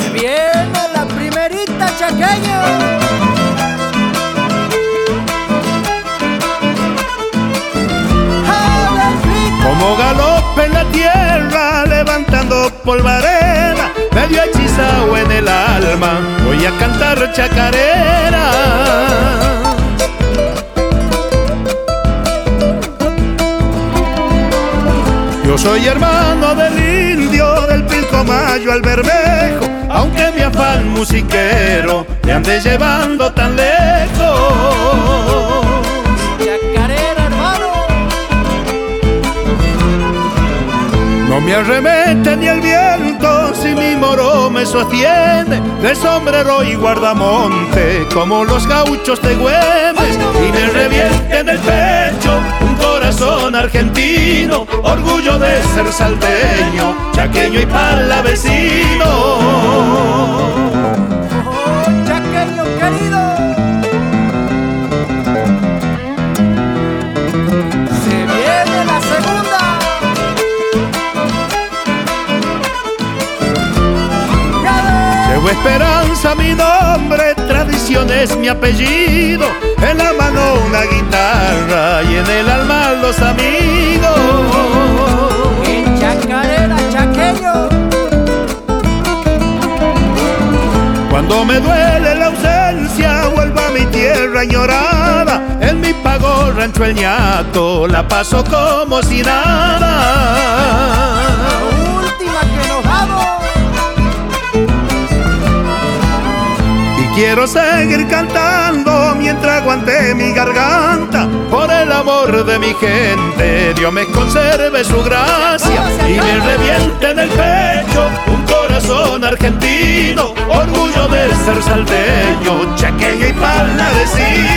Viene la primerita chaqueña. Como galope en la tierra, levantando polvareda, medio hechizado en el alma, voy a cantar chacarera. Yo soy hermano del indio, del Pilcomayo al Bermejo, aunque mi afán musiquero me ande llevando tan lejos. Chacarera, hermano. No me arremete ni el viento si mi moro me sostiene, de sombrero y guardamonte como los gauchos de Güemes, y me reviente en el pecho un corazón argentino, orgullo de ser salteño, chaqueño y palavecino. Oh, chaqueño querido. Se viene la segunda. Llevo esperanza mi nombre, tradición es mi apellido, en la mano una guitarra y en el alma los amigos. En chacarera, chaqueño. Cuando me duele la ausencia, vuelvo a mi tierra añorada, en mi pago rancho El Ñato la paso como si nada. La última que nos vamos. Quiero seguir cantando mientras aguante mi garganta, por el amor de mi gente, Dios me conserve su gracia y me reviente en el pecho un corazón argentino, orgullo de ser salteño, chaqueño y palavecino.